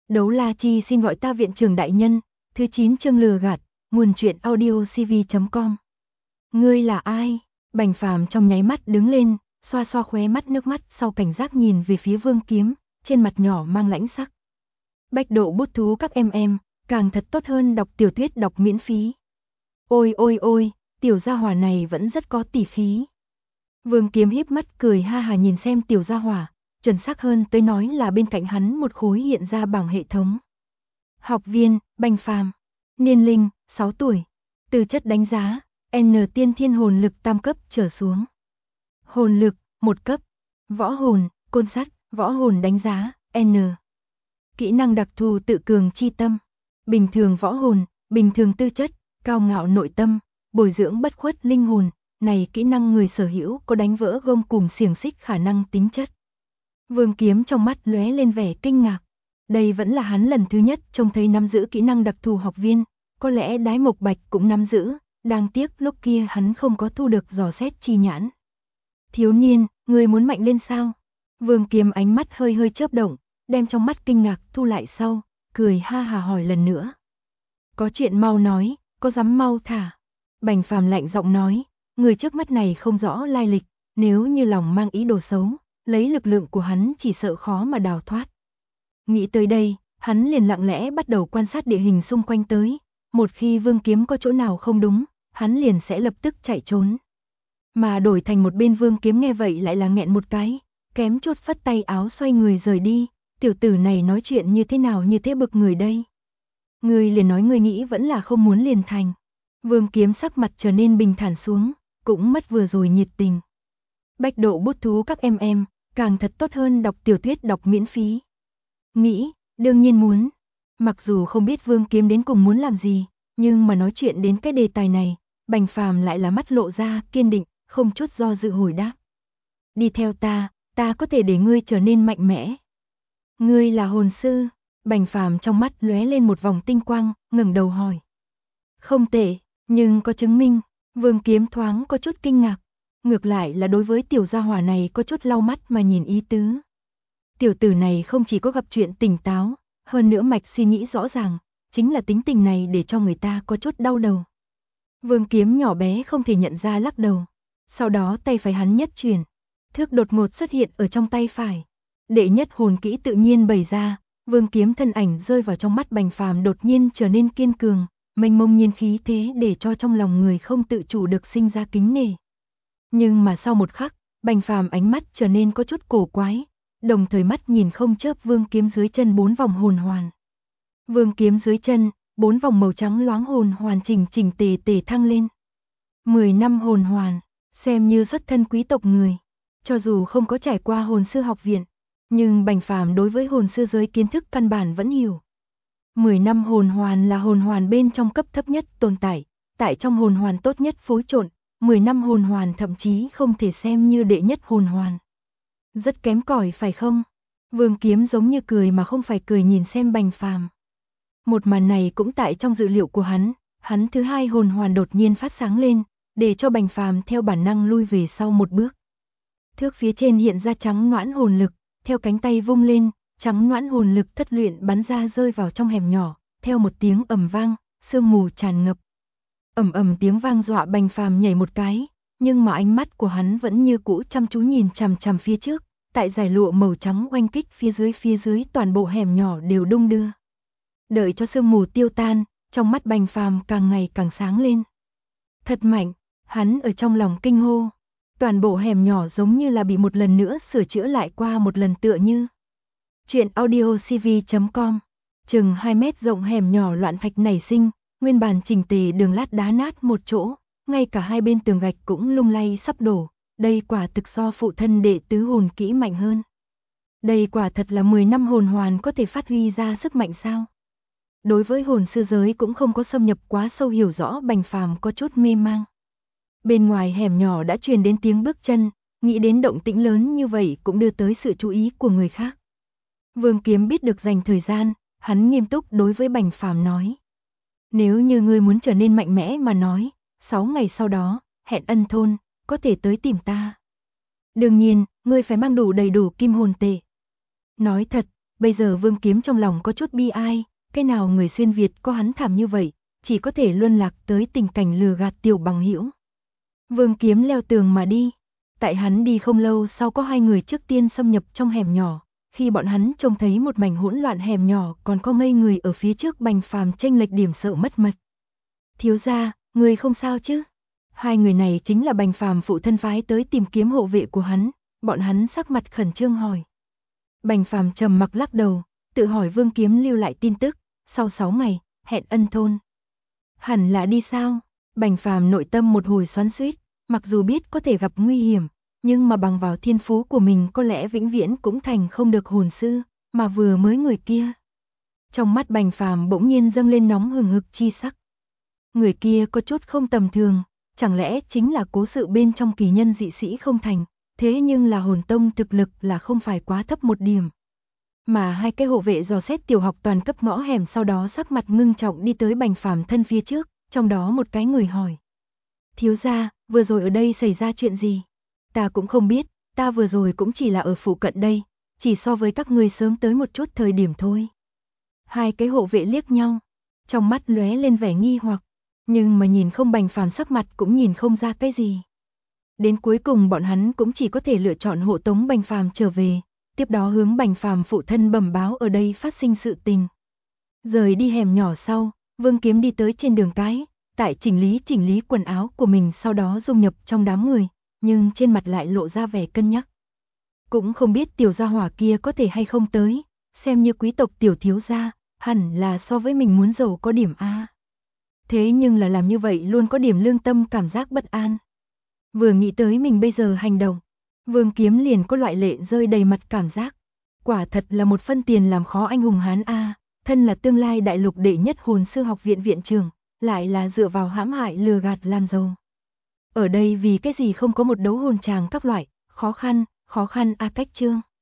Đấu La Chi xin gọi ta viện trưởng đại nhân, thứ 9 chương lừa gạt, nguồn truyện audio cv.com. Ngươi là ai? Bành Phàm trong nháy mắt đứng lên, xoa xoa khóe mắt nước mắt sau cảnh giác nhìn về phía Vương Kiếm, trên mặt nhỏ mang lãnh sắc. Bách độ bút thú các em, càng thật tốt hơn đọc tiểu thuyết đọc miễn phí. Ôi ôi ôi, tiểu gia hỏa này vẫn rất có tỷ khí. Vương Kiếm híp mắt cười ha hà nhìn xem tiểu gia hỏa, chuẩn xác hơn tới nói là bên cạnh hắn một khối hiện ra bảng hệ thống. Học viên, Bành Phàm, niên linh, 6 tuổi, tư chất đánh giá, N tiên thiên hồn lực tam cấp trở xuống. Hồn lực, 1 cấp, võ hồn, côn sắt, võ hồn đánh giá, N. Kỹ năng đặc thù tự cường chi tâm, bình thường võ hồn, bình thường tư chất, cao ngạo nội tâm, bồi dưỡng bất khuất linh hồn, này kỹ năng người sở hữu có đánh vỡ gông cùm xiềng xích khả năng tính chất. Vương Kiếm trong mắt lóe lên vẻ kinh ngạc. Đây vẫn là hắn lần thứ nhất trông thấy nắm giữ kỹ năng đặc thù học viên, có lẽ Đái Mộc Bạch cũng nắm giữ, đáng tiếc lúc kia hắn không có thu được dò xét chi nhãn. Thiếu niên, ngươi muốn mạnh lên sao? Vương Kiếm ánh mắt hơi hơi chớp động, đem trong mắt kinh ngạc thu lại sau, cười ha hà hỏi lần nữa. Có chuyện mau nói, có dám mau thả. Bành Phàm lạnh giọng nói, người trước mắt này không rõ lai lịch, nếu như lòng mang ý đồ xấu, lấy lực lượng của hắn chỉ sợ khó mà đào thoát. Nghĩ tới đây, hắn liền lặng lẽ bắt đầu quan sát địa hình xung quanh tới, một khi Vương Kiếm có chỗ nào không đúng, hắn liền sẽ lập tức chạy trốn. Mà đổi thành một bên Vương Kiếm nghe vậy lại là nghẹn một cái, kém chút phất tay áo xoay người rời đi, tiểu tử này nói chuyện như thế nào như thế bực người đây. Ngươi liền nói ngươi nghĩ vẫn là không muốn liền thành. Vương Kiếm sắc mặt trở nên bình thản xuống, cũng mất vừa rồi nhiệt tình. Bách độ bút thú các em, càng thật tốt hơn đọc tiểu thuyết đọc miễn phí. Nghĩ, đương nhiên muốn. Mặc dù không biết Vương Kiếm đến cùng muốn làm gì, nhưng mà nói chuyện đến cái đề tài này, Bành Phàm lại là mắt lộ ra kiên định, không chút do dự hồi đáp. Đi theo ta có thể để ngươi trở nên mạnh mẽ. Ngươi là hồn sư? Bành Phàm trong mắt lóe lên một vòng tinh quang, ngẩng đầu hỏi. Không tệ, nhưng có chứng minh. Vương Kiếm thoáng có chút kinh ngạc, ngược lại là đối với tiểu gia hỏa này có chút lau mắt mà nhìn ý tứ. Tiểu tử này không chỉ có gặp chuyện tỉnh táo, hơn nữa mạch suy nghĩ rõ ràng, chính là tính tình này để cho người ta có chút đau đầu. Vương Kiếm nhỏ bé không thể nhận ra lắc đầu, sau đó tay phải hắn nhất chuyển, thước đột ngột xuất hiện ở trong tay phải. Đệ nhất hồn kỹ tự nhiên bày ra, Vương Kiếm thân ảnh rơi vào trong mắt Bành Phàm đột nhiên trở nên kiên cường, mênh mông nhiên khí thế để cho trong lòng người không tự chủ được sinh ra kính nể. Nhưng mà sau một khắc, Bành Phàm ánh mắt trở nên có chút cổ quái, đồng thời mắt nhìn không chớp Vương Kiếm dưới chân 4 vòng hồn hoàn. Vương Kiếm dưới chân, 4 vòng màu trắng loáng hồn hoàn chỉnh tề thăng lên. 10 năm hồn hoàn, xem như xuất thân quý tộc người, cho dù không có trải qua hồn sư học viện, nhưng Bành Phàm đối với hồn sư giới kiến thức căn bản vẫn hiểu. 10 năm hồn hoàn là hồn hoàn bên trong cấp thấp nhất tồn tại trong hồn hoàn tốt nhất phối trộn, 10 năm hồn hoàn thậm chí không thể xem như đệ nhất hồn hoàn. Rất kém cỏi phải không? Vương Kiếm giống như cười mà không phải cười nhìn xem Bành Phàm. Một màn này cũng tại trong dự liệu của hắn thứ hai hồn hoàn đột nhiên phát sáng lên, để cho Bành Phàm theo bản năng lui về sau một bước. Thước phía trên hiện ra trắng noãn hồn lực, theo cánh tay vung lên, trắng noãn hồn lực thất luyện bắn ra rơi vào trong hẻm nhỏ, theo một tiếng ầm vang, sương mù tràn ngập. Ầm tiếng vang dọa Bành Phàm nhảy một cái, nhưng mà ánh mắt của hắn vẫn như cũ chăm chú nhìn chằm phía trước, tại dải lụa màu trắng oanh kích phía dưới toàn bộ hẻm nhỏ đều đung đưa. Đợi cho sương mù tiêu tan, trong mắt Bành Phàm càng ngày càng sáng lên. Thật mạnh, hắn ở trong lòng kinh hô. Toàn bộ hẻm nhỏ giống như là bị một lần nữa sửa chữa lại qua một lần tựa như. Chuyện audio cv.com. Chừng 2 mét rộng hẻm nhỏ loạn thạch nảy sinh, nguyên bản chỉnh tề đường lát đá nát một chỗ, ngay cả hai bên tường gạch cũng lung lay sắp đổ, đây quả thực so phụ thân đệ tứ hồn kỹ mạnh hơn. Đây quả thật là 10 năm hồn hoàn có thể phát huy ra sức mạnh sao? Đối với hồn sư giới cũng không có xâm nhập quá sâu hiểu rõ, Bành Phàm có chút mê mang. Bên ngoài hẻm nhỏ đã truyền đến tiếng bước chân, nghĩ đến động tĩnh lớn như vậy cũng đưa tới sự chú ý của người khác. Vương Kiếm biết được dành thời gian, hắn nghiêm túc đối với Bành Phàm nói. Nếu như ngươi muốn trở nên mạnh mẽ mà nói, 6 ngày sau đó, hẹn Ân thôn, có thể tới tìm ta. Đương nhiên, ngươi phải mang đủ đầy đủ kim hồn tệ. Nói thật, Bây giờ Vương Kiếm trong lòng có chút bi ai, cái nào người xuyên Việt có hắn thảm như vậy, chỉ có thể luân lạc tới tình cảnh lừa gạt tiểu bằng hữu. Vương Kiếm leo tường mà đi. Tại hắn đi không lâu sau có hai người trước tiên xâm nhập trong hẻm nhỏ, khi bọn hắn trông thấy một mảnh hỗn loạn hẻm nhỏ còn có ngây người ở phía trước Bành Phàm chênh lệch điểm sợ mất mật. Thiếu gia, người không sao chứ? Hai người này chính là Bành Phàm phụ thân phái tới tìm kiếm hộ vệ của hắn, bọn hắn sắc mặt khẩn trương hỏi. Bành Phàm trầm mặc lắc đầu, tự hỏi Vương Kiếm lưu lại tin tức, sau 6 ngày, hẹn Ân thôn. Hẳn là đi sao? Bành Phàm nội tâm một hồi xoắn xuýt, mặc dù biết có thể gặp nguy hiểm, nhưng mà bằng vào thiên phú của mình có lẽ vĩnh viễn cũng thành không được hồn sư, mà vừa mới người kia. Trong mắt Bành Phàm bỗng nhiên dâng lên nóng hừng hực chi sắc. Người kia có chút không tầm thường, chẳng lẽ chính là cố sự bên trong kỳ nhân dị sĩ không thành, thế nhưng là hồn tông thực lực là không phải quá thấp một điểm. Mà hai cái hộ vệ dò xét tiểu học toàn cấp ngõ hẻm sau đó sắc mặt ngưng trọng đi tới Bành Phàm thân phía trước, trong đó một cái người hỏi. Thiếu gia, vừa rồi ở đây xảy ra chuyện gì? Ta cũng không biết, ta vừa rồi cũng chỉ là ở phụ cận đây, chỉ so với các ngươi sớm tới một chút thời điểm thôi. Hai cái hộ vệ liếc nhau, trong mắt lóe lên vẻ nghi hoặc, nhưng mà nhìn không Bành Phàm sắc mặt cũng nhìn không ra cái gì. Đến cuối cùng bọn hắn cũng chỉ có thể lựa chọn hộ tống Bành Phàm trở về, tiếp đó hướng Bành Phàm phụ thân bẩm báo ở đây phát sinh sự tình. Rời đi hẻm nhỏ sau, Vương Kiếm đi tới trên đường cái, tại chỉnh lý quần áo của mình sau đó dung nhập trong đám người, nhưng trên mặt lại lộ ra vẻ cân nhắc. Cũng không biết tiểu gia hỏa kia có thể hay không tới, xem như quý tộc tiểu thiếu gia, hẳn là so với mình muốn giàu có điểm A. Thế nhưng là làm như vậy luôn có điểm lương tâm cảm giác bất an. Vừa nghĩ tới mình bây giờ hành động, Vương Kiếm liền có loại lệ rơi đầy mặt cảm giác. Quả thật là một phân tiền làm khó anh hùng hán A, thân là tương lai đại lục đệ nhất hồn sư học viện viện trưởng, lại là dựa vào hãm hại lừa gạt làm giàu. Ở đây vì cái gì không có một đấu hồn tràng các loại, khó khăn A cách chương.